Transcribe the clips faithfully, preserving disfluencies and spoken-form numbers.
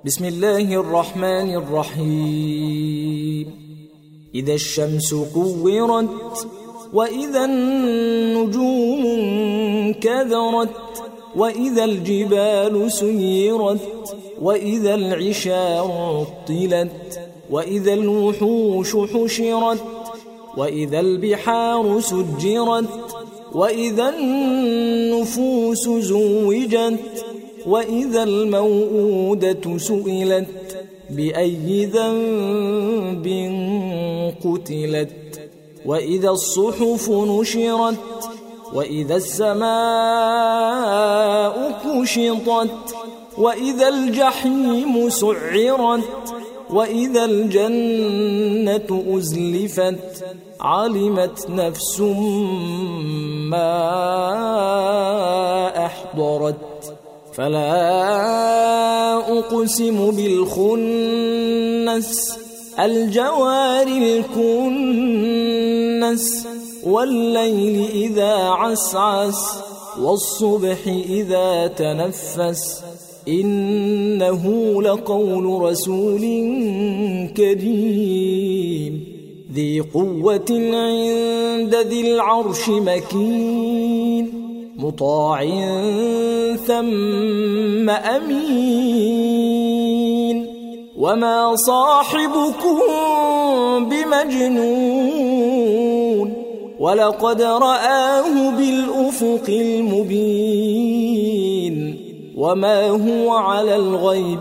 بسم الله الرحمن الرحيم. إذا الشمس كورت وإذا النجوم انكدرت وإذا الجبال سيرت وإذا العشار عطلت وإذا الوحوش حشرت وإذا البحار سجرت وإذا النفوس زوجت وإذا الموءودة سئلت بأي ذنب قتلت وإذا الصحف نشرت وإذا السماء كشطت وإذا الجحيم سعرت وإذا الجنة أزلفت علمت نفس ما أحضرت فلا أقسم بالخنس الجوار الكنس والليل إذا عسعس والصبح إذا تنفس إنه لقول رسول كريم ذي قوة عند ذي العرش مكين مطاع ثم أمين وما صاحبكم بمجنون ولقد رآه بالأفق المبين وما هو على الغيب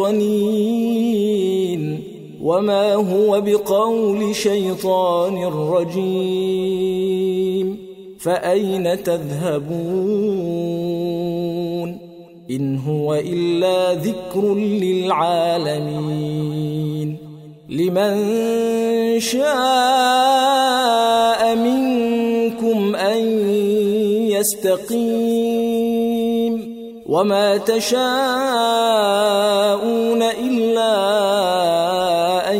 بضنين وما هو بقول شيطان رجيم فأين تذهبون إن هو إلا ذكر للعالمين لمن شاء منكم أن يستقيم وما تشاءون إلا أن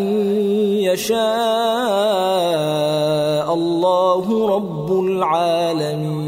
يشاء الله رب العالمين.